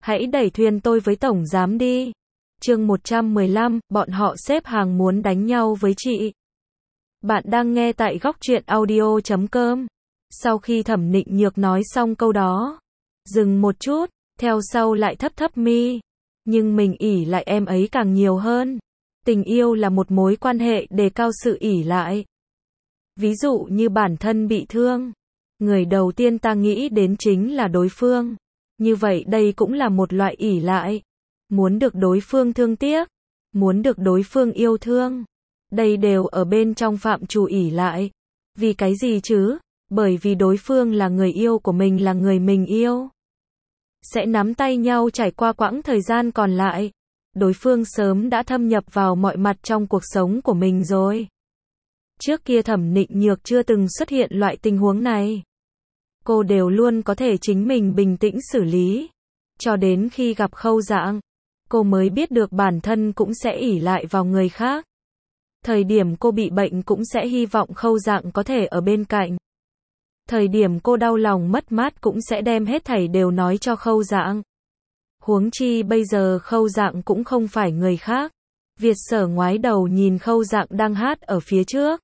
Hãy đẩy thuyền tôi với tổng giám đi. Chương 115, bọn họ xếp hàng muốn đánh nhau với chị. Bạn đang nghe tại góc truyện audio.com. Sau khi Thẩm Nịnh Nhược nói xong câu đó, dừng một chút, theo sau lại thấp thấp mi. Nhưng mình ỷ lại em ấy càng nhiều hơn. Tình yêu là một mối quan hệ đề cao sự ỷ lại. Ví dụ như bản thân bị thương, người đầu tiên ta nghĩ đến chính là đối phương. Như vậy đây cũng là một loại ỷ lại. Muốn được đối phương thương tiếc, muốn được đối phương yêu thương. Đây đều ở bên trong phạm trù ỷ lại. Vì cái gì chứ? Bởi vì đối phương là người yêu của mình, là người mình yêu. Sẽ nắm tay nhau trải qua quãng thời gian còn lại. Đối phương sớm đã thâm nhập vào mọi mặt trong cuộc sống của mình rồi. Trước kia Thẩm Nịnh Nhược chưa từng xuất hiện loại tình huống này. Cô đều luôn có thể chính mình bình tĩnh xử lý. Cho đến khi gặp Khâu Dạng, cô mới biết được bản thân cũng sẽ ỷ lại vào người khác. Thời điểm cô bị bệnh cũng sẽ hy vọng Khâu Dạng có thể ở bên cạnh. Thời điểm cô đau lòng mất mát cũng sẽ đem hết thảy đều nói cho Khâu Dạng. Huống chi bây giờ Khâu Dạng cũng không phải người khác. Việt Sở ngoái đầu nhìn Khâu Dạng đang hát ở phía trước.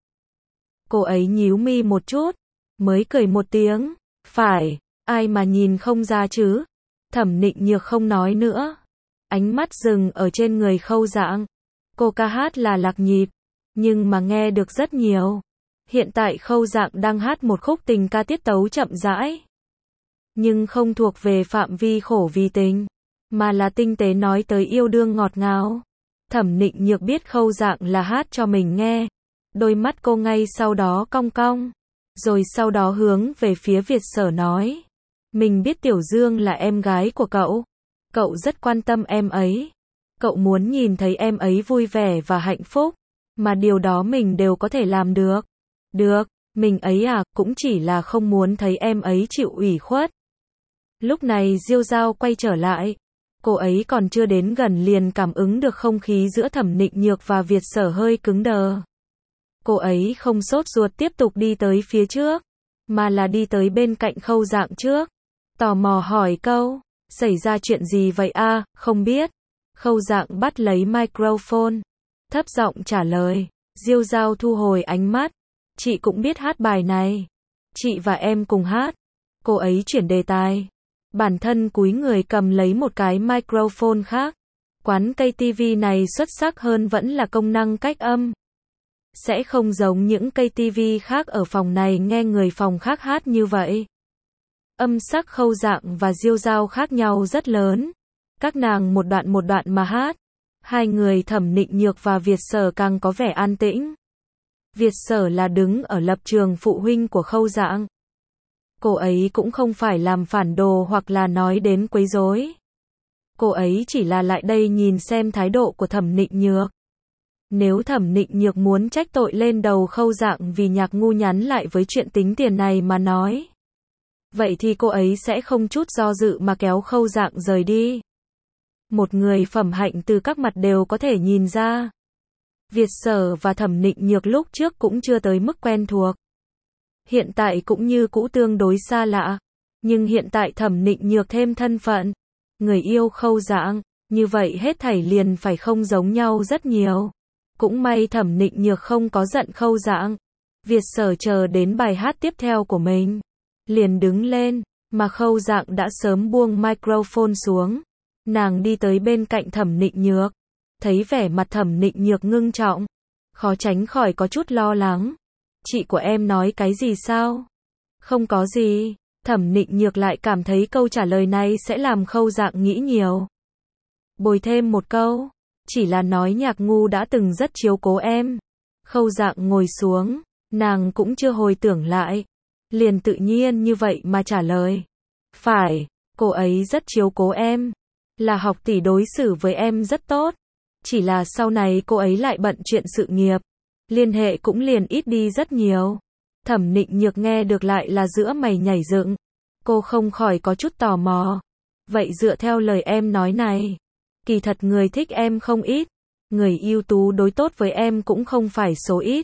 Cô ấy nhíu mi một chút, mới cười một tiếng. Phải, ai mà nhìn không ra chứ? Thẩm Nịnh Nhược không nói nữa. Ánh mắt dừng ở trên người Khâu Dạng. Cô ca hát là lạc nhịp, nhưng mà nghe được rất nhiều. Hiện tại Khâu Dạng đang hát một khúc tình ca tiết tấu chậm rãi. Nhưng không thuộc về phạm vi khổ vì tình, mà là tinh tế nói tới yêu đương ngọt ngào. Thẩm Nịnh Nhược biết Khâu Dạng là hát cho mình nghe. Đôi mắt cô ngay sau đó cong cong. Rồi sau đó hướng về phía Việt Sở nói. Mình biết Tiểu Dương là em gái của cậu. Cậu rất quan tâm em ấy. Cậu muốn nhìn thấy em ấy vui vẻ và hạnh phúc. Mà điều đó mình đều có thể làm được. Được, mình ấy à, cũng chỉ là không muốn thấy em ấy chịu ủy khuất. Lúc này Diêu Giao quay trở lại. Cô ấy còn chưa đến gần liền cảm ứng được không khí giữa Thẩm Nịnh Nhược và Việt Sở hơi cứng đờ. Cô ấy không sốt ruột tiếp tục đi tới phía trước, mà là đi tới bên cạnh Khâu Dạng trước. Tò mò hỏi câu, xảy ra chuyện gì vậy a? Không biết. Khâu Dạng bắt lấy microphone, thấp giọng trả lời. Diêu Giao thu hồi ánh mắt. Chị cũng biết hát bài này. Chị và em cùng hát. Cô ấy chuyển đề tài. Bản thân cúi người cầm lấy một cái microphone khác. Quán cây TV này xuất sắc hơn vẫn là công năng cách âm. Sẽ không giống những cây TV khác ở phòng này nghe người phòng khác hát như vậy. Âm sắc Khâu Dạng và Diêu Giao khác nhau rất lớn. Các nàng một đoạn mà hát. Hai người Thẩm Nịnh Nhược và Việt Sở càng có vẻ an tĩnh. Việt Sở là đứng ở lập trường phụ huynh của Khâu Dạng. Cô ấy cũng không phải làm phản đồ hoặc là nói đến quấy rối. Cô ấy chỉ là lại đây nhìn xem thái độ của Thẩm Nịnh Nhược. Nếu Thẩm Nịnh Nhược muốn trách tội lên đầu Khâu Dạng vì nhạc ngu nhắn lại với chuyện tính tiền này mà nói, vậy thì cô ấy sẽ không chút do dự mà kéo Khâu Dạng rời đi. Một người phẩm hạnh từ các mặt đều có thể nhìn ra. Việt Sở và Thẩm Nịnh Nhược lúc trước cũng chưa tới mức quen thuộc. Hiện tại cũng như cũ tương đối xa lạ. Nhưng hiện tại Thẩm Nịnh Nhược thêm thân phận người yêu Khâu Dạng, như vậy hết thảy liền phải không giống nhau rất nhiều. Cũng may Thẩm Nịnh Nhược không có giận Khâu Dạng. Việt Sở chờ đến bài hát tiếp theo của mình, liền đứng lên, mà Khâu Dạng đã sớm buông microphone xuống. Nàng đi tới bên cạnh Thẩm Nịnh Nhược, thấy vẻ mặt Thẩm Nịnh Nhược ngưng trọng, khó tránh khỏi có chút lo lắng. Chị của em nói cái gì sao? Không có gì. Thẩm Nịnh Nhược lại cảm thấy câu trả lời này sẽ làm Khâu Dạng nghĩ nhiều. Bồi thêm một câu, chỉ là nói nhạc ngu đã từng rất chiếu cố em. Khâu Dạng ngồi xuống, nàng cũng chưa hồi tưởng lại, liền tự nhiên như vậy mà trả lời. Phải, cô ấy rất chiếu cố em, là học tỷ đối xử với em rất tốt. Chỉ là sau này cô ấy lại bận chuyện sự nghiệp, liên hệ cũng liền ít đi rất nhiều. Thẩm Nịnh Nhược nghe được lại là giữa mày nhảy dựng. Cô không khỏi có chút tò mò. Vậy dựa theo lời em nói này, kỳ thật người thích em không ít, người ưu tú đối tốt với em cũng không phải số ít.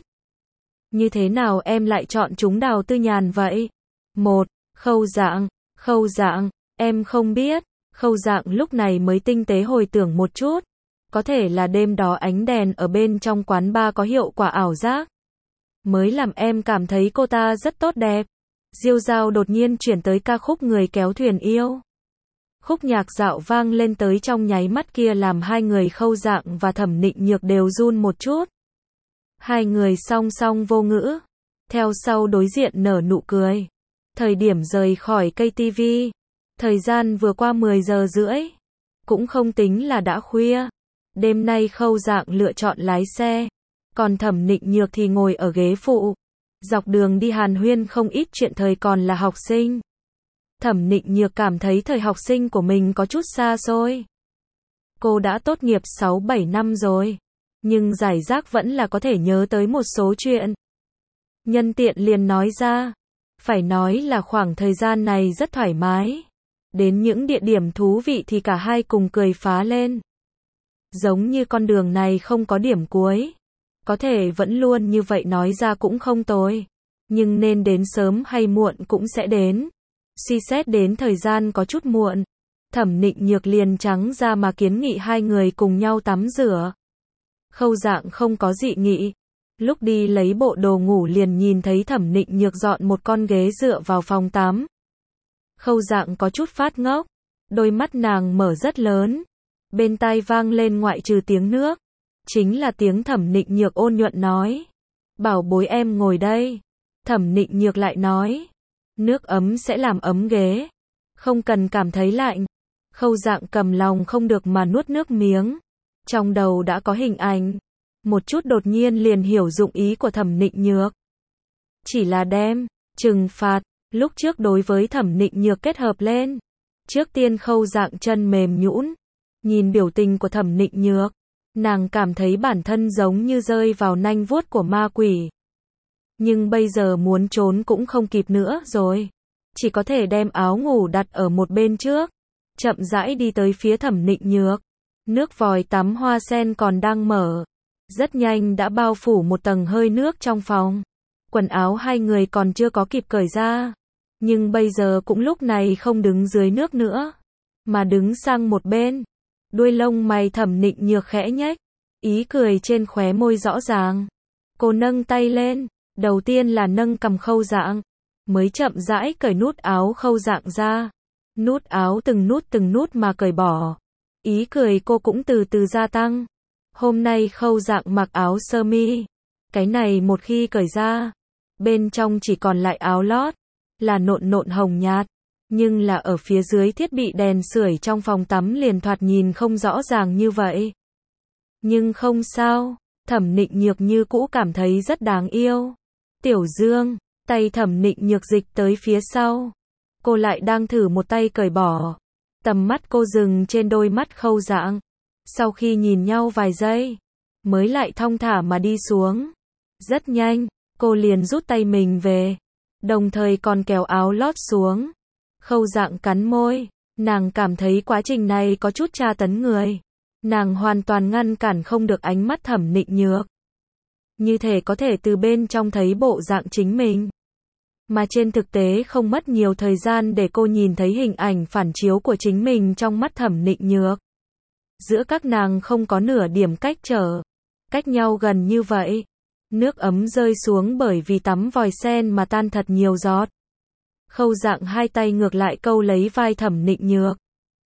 Như thế nào em lại chọn chúng Đào Tư Nhàn vậy? Khâu Dạng, em không biết. Khâu Dạng lúc này mới tinh tế hồi tưởng một chút. Có thể là đêm đó ánh đèn ở bên trong quán bar có hiệu quả ảo giác. Mới làm em cảm thấy cô ta rất tốt đẹp. Diêu Dao đột nhiên chuyển tới ca khúc Người kéo thuyền yêu. Khúc nhạc dạo vang lên tới trong nháy mắt kia làm hai người Khâu Dạng và Thẩm Nịnh Nhược đều run một chút. Hai người song song vô ngữ. Theo sau đối diện nở nụ cười. Thời điểm rời khỏi cây TV. Thời gian vừa qua 10 giờ rưỡi. Cũng không tính là đã khuya. Đêm nay Khâu Dạng lựa chọn lái xe. Còn Thẩm Nịnh Nhược thì ngồi ở ghế phụ. Dọc đường đi hàn huyên không ít chuyện thời còn là học sinh. Thẩm Nịnh Nhược cảm thấy thời học sinh của mình có chút xa xôi. Cô đã tốt nghiệp 6-7 năm rồi. Nhưng giải rác vẫn là có thể nhớ tới một số chuyện. Nhân tiện liền nói ra. Phải nói là khoảng thời gian này rất thoải mái. Đến những địa điểm thú vị thì cả hai cùng cười phá lên. Giống như con đường này không có điểm cuối. Có thể vẫn luôn như vậy nói ra cũng không tồi. Nhưng nên đến sớm hay muộn cũng sẽ đến. Suy xét đến thời gian có chút muộn. Thẩm Nịnh Nhược liền trắng ra mà kiến nghị hai người cùng nhau tắm rửa. Khâu Dạng không có dị nghị. Lúc đi lấy bộ đồ ngủ liền nhìn thấy Thẩm Nịnh Nhược dọn một con ghế dựa vào phòng tắm. Khâu Dạng có chút phát ngốc. Đôi mắt nàng mở rất lớn. Bên tai vang lên ngoại trừ tiếng nước. Chính là tiếng Thẩm Nịnh Nhược ôn nhuận nói. Bảo bối em ngồi đây. Thẩm Nịnh Nhược lại nói. Nước ấm sẽ làm ấm ghế. Không cần cảm thấy lạnh. Khâu Dạng cầm lòng không được mà nuốt nước miếng. Trong đầu đã có hình ảnh. Một chút đột nhiên liền hiểu dụng ý của Thẩm Nịnh Nhược. Chỉ là đem trừng phạt lúc trước đối với Thẩm Nịnh Nhược kết hợp lên. Trước tiên Khâu Dạng chân mềm nhũn. Nhìn biểu tình của Thẩm Nịnh Nhược. Nàng cảm thấy bản thân giống như rơi vào nanh vuốt của ma quỷ. Nhưng bây giờ muốn trốn cũng không kịp nữa rồi. Chỉ có thể đem áo ngủ đặt ở một bên trước. Chậm rãi đi tới phía Thẩm Nịnh Nhược. Nước vòi tắm hoa sen còn đang mở. Rất nhanh đã bao phủ một tầng hơi nước trong phòng. Quần áo hai người còn chưa có kịp cởi ra. Nhưng bây giờ cũng lúc này không đứng dưới nước nữa. Mà đứng sang một bên. Đuôi lông mày Thẩm Nịnh Nhược khẽ nhếch. Ý cười trên khóe môi rõ ràng. Cô nâng tay lên. Đầu tiên là nâng cằm Khâu Dạng. Mới chậm rãi cởi nút áo Khâu Dạng ra. Nút áo từng nút mà cởi bỏ. Ý cười cô cũng từ từ gia tăng. Hôm nay Khâu Dạng mặc áo sơ mi. Cái này một khi cởi ra. Bên trong chỉ còn lại áo lót. Là nộn hồng nhạt. Nhưng là ở phía dưới thiết bị đèn sưởi trong phòng tắm liền thoạt nhìn không rõ ràng như vậy. Nhưng không sao. Thẩm Nịnh Nhược như cũ cảm thấy rất đáng yêu. Tiểu Dương. Tay Thẩm Nịnh Nhược dịch tới phía sau. Cô lại đang thử một tay cởi bỏ. Tầm mắt cô dừng trên đôi mắt Khâu Dạng. Sau khi nhìn nhau vài giây. Mới lại thong thả mà đi xuống. Rất nhanh. Cô liền rút tay mình về. Đồng thời còn kéo áo lót xuống. Khâu Dạng cắn môi. Nàng cảm thấy quá trình này có chút tra tấn người. Nàng hoàn toàn ngăn cản không được ánh mắt Thẩm Nịnh Nhược. Như thể có thể từ bên trong thấy bộ dạng chính mình. Mà trên thực tế không mất nhiều thời gian để cô nhìn thấy hình ảnh phản chiếu của chính mình trong mắt Thẩm Nịnh Nhược. Giữa các nàng không có nửa điểm cách trở. Cách nhau gần như vậy. Nước ấm rơi xuống bởi vì tắm vòi sen mà tan thật nhiều giọt. Khâu Dạng hai tay ngược lại câu lấy vai Thẩm Nịnh Nhược.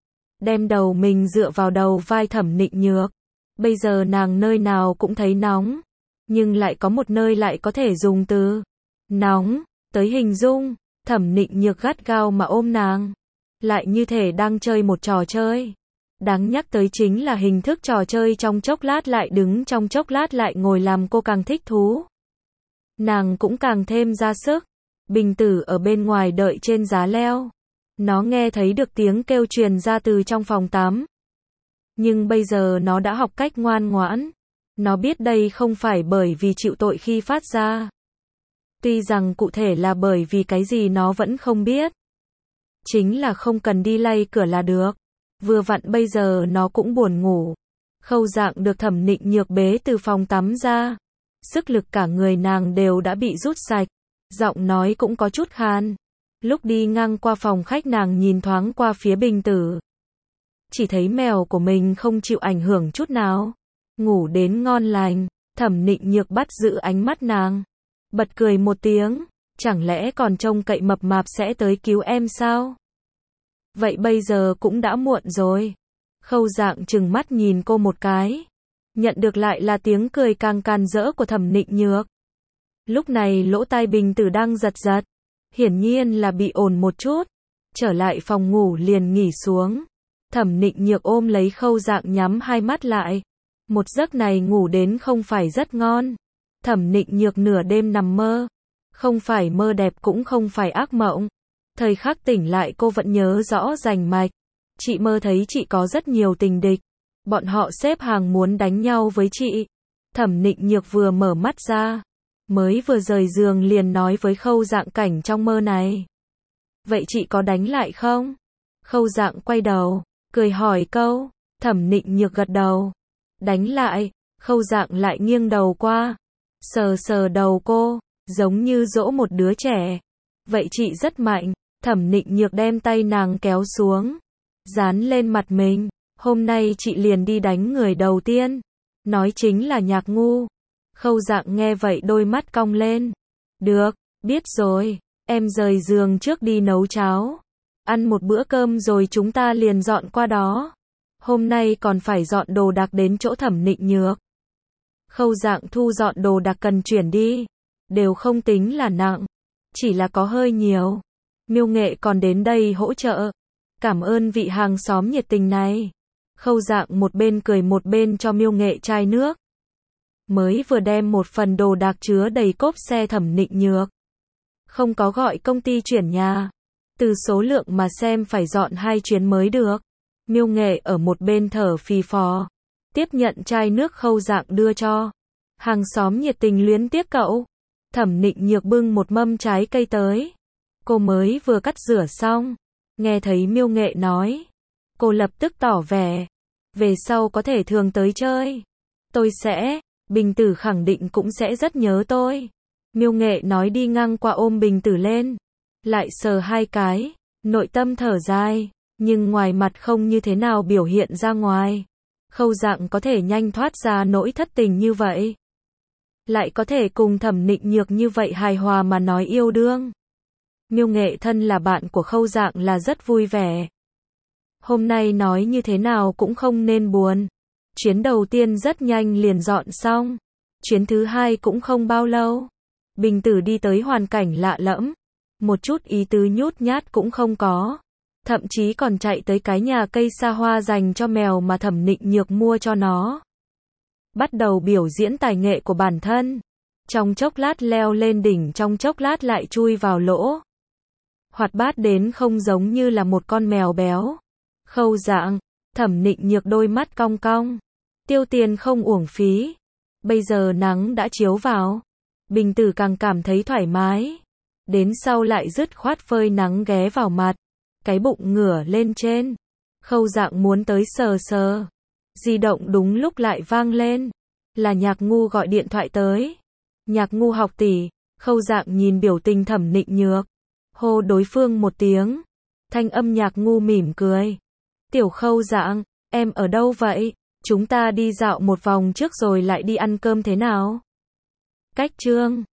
Đem đầu mình dựa vào đầu vai Thẩm Nịnh Nhược. Bây giờ nàng nơi nào cũng thấy nóng. Nhưng lại có một nơi lại có thể dùng từ nóng tới hình dung. Thẩm Nịnh Nhược gắt gao mà ôm nàng. Lại như thể đang chơi một trò chơi. Đáng nhắc tới chính là hình thức trò chơi trong chốc lát lại đứng trong chốc lát lại ngồi làm cô càng thích thú. Nàng cũng càng thêm ra sức. Bình Tử ở bên ngoài đợi trên giá leo. Nó nghe thấy được tiếng kêu truyền ra từ trong phòng tắm. Nhưng bây giờ nó đã học cách ngoan ngoãn. Nó biết đây không phải bởi vì chịu tội khi phát ra. Tuy rằng cụ thể là bởi vì cái gì nó vẫn không biết. Chính là không cần đi lay cửa là được. Vừa vặn bây giờ nó cũng buồn ngủ. Khâu Dạng được Thẩm Nịnh Nhược bế từ phòng tắm ra. Sức lực cả người nàng đều đã bị rút sạch. Giọng nói cũng có chút khan. Lúc đi ngang qua phòng khách nàng nhìn thoáng qua phía Bình Tử. chỉ thấy mèo của mình không chịu ảnh hưởng chút nào. Ngủ đến ngon lành, Thẩm Nịnh Nhược bắt giữ ánh mắt nàng. Bật cười một tiếng, chẳng lẽ còn trông cậy mập mạp sẽ tới cứu em sao? Vậy bây giờ cũng đã muộn rồi. Khâu Dạng trừng mắt nhìn cô một cái. Nhận được lại là tiếng cười càng càn rỡ của Thẩm Nịnh Nhược. Lúc này lỗ tai Bình Tử đang giật giật. Hiển nhiên là bị ồn một chút. Trở lại phòng ngủ liền nghỉ xuống. Thẩm Nịnh Nhược ôm lấy Khâu Dạng nhắm hai mắt lại. Một giấc này ngủ đến không phải rất ngon. Thẩm Nịnh Nhược nửa đêm nằm mơ. Không phải mơ đẹp cũng không phải ác mộng. Thời khắc tỉnh lại cô vẫn nhớ rõ rành mạch. Chị mơ thấy chị có rất nhiều tình địch. Bọn họ xếp hàng muốn đánh nhau với chị. Thẩm Nịnh Nhược vừa mở mắt ra. Mới vừa rời giường liền nói với Khâu Dạng cảnh trong mơ này. Vậy chị có đánh lại không? Khâu Dạng quay đầu, cười hỏi câu. Thẩm Nịnh Nhược gật đầu. Đánh lại. Khâu Dạng lại nghiêng đầu qua. Sờ sờ đầu cô, giống như dỗ một đứa trẻ. Vậy chị rất mạnh. Thẩm Nịnh Nhược đem tay nàng kéo xuống. Dán lên mặt mình. Hôm nay chị liền đi đánh người đầu tiên. Nói chính là Nhạc Ngu. Khâu Dạng nghe vậy đôi mắt cong lên. Được, biết rồi. Em rời giường trước đi nấu cháo. Ăn một bữa cơm rồi chúng ta liền dọn qua đó. Hôm nay còn phải dọn đồ đạc đến chỗ Thẩm Nịnh Nhược. Khâu Dạng thu dọn đồ đạc cần chuyển đi. Đều không tính là nặng. Chỉ là có hơi nhiều. Miêu Nghệ còn đến đây hỗ trợ. Cảm ơn vị hàng xóm nhiệt tình này. Khâu Dạng một bên cười một bên cho Miêu Nghệ chai nước. Mới vừa đem một phần đồ đạc chứa đầy cốp xe Thẩm Nịnh Nhược. Không có gọi công ty chuyển nhà. Từ số lượng mà xem phải dọn 2 chuyến mới được. Miêu Nghệ ở một bên thở phì phò. Tiếp nhận chai nước Khâu Dạng đưa cho. Hàng xóm nhiệt tình luyến tiếc cậu. Thẩm Nịnh Nhược bưng một mâm trái cây tới. Cô mới vừa cắt rửa xong. Nghe thấy Miêu Nghệ nói. Cô lập tức tỏ vẻ. Về sau có thể thường tới chơi. Tôi sẽ. Bình Tử khẳng định cũng sẽ rất nhớ tôi. Miêu Nghệ nói đi ngang qua ôm Bình Tử lên. Lại sờ 2 cái. Nội tâm thở dài. Nhưng ngoài mặt không như thế nào biểu hiện ra ngoài. Khâu Dạng có thể nhanh thoát ra nỗi thất tình như vậy. Lại có thể cùng Thẩm Nịnh Nhược như vậy hài hòa mà nói yêu đương. Miêu Nghệ thân là bạn của Khâu Dạng là rất vui vẻ. Hôm nay nói như thế nào cũng không nên buồn. Chuyến đầu tiên rất nhanh liền dọn xong. Chuyến thứ 2 cũng không bao lâu. Bình Tử đi tới hoàn cảnh lạ lẫm. Một chút ý tứ nhút nhát cũng không có. Thậm chí còn chạy tới cái nhà cây xa hoa dành cho mèo mà Thẩm Nịnh Nhược mua cho nó. Bắt đầu biểu diễn tài nghệ của bản thân. Trong chốc lát leo lên đỉnh, trong chốc lát lại chui vào lỗ. Hoạt bát đến không giống như là một con mèo béo. Khâu Dạng, Thẩm Nịnh Nhược đôi mắt cong cong. Tiêu tiền không uổng phí. Bây giờ nắng đã chiếu vào. Bình Tử càng cảm thấy thoải mái. Đến sau lại dứt khoát phơi nắng ghé vào mặt. Cái bụng ngửa lên trên. Khâu Dạng muốn tới sờ sờ. Di động đúng lúc lại vang lên. Là Nhạc Ngu gọi điện thoại tới. Nhạc Ngu học tỷ. Khâu Dạng nhìn biểu tình Thẩm Nịnh Nhược. Hô đối phương một tiếng. Thanh âm Nhạc Ngu mỉm cười. Tiểu Khâu Dạng, em ở đâu vậy? Chúng ta đi dạo một vòng trước rồi lại đi ăn cơm thế nào? Cách chương